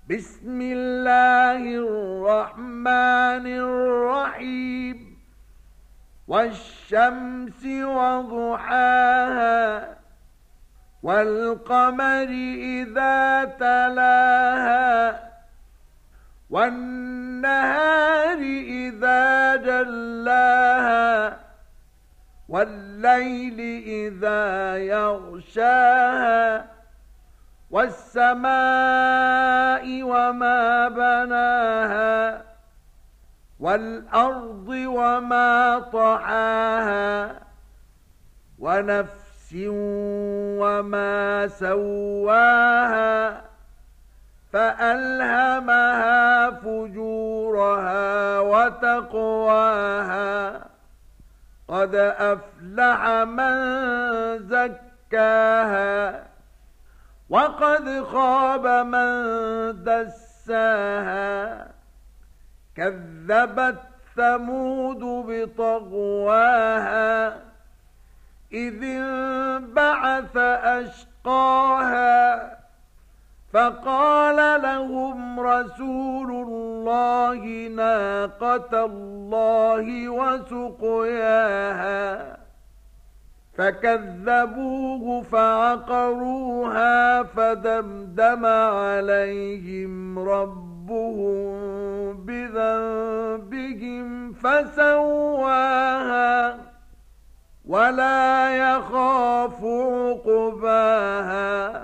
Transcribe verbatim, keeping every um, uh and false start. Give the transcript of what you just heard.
بسم الله الرحمن الرحيم والشمس وضحاها والقمر إذا تلاها والنهار إذا جلاها والليل إذا يغشاها والسماء وما بناها والأرض وما طحاها ونفس وما سواها فألهمها فجورها وتقواها قد أفلح من زكاها وقد خاب من دساها كذبت ثمود بطغواها إذ انبعث أشقاها فقال لهم رسول الله ناقة الله وسقياها فكذبوه فعقروها فدمدم عليهم ربهم بذنبهم فسواها ولا يخاف عقباها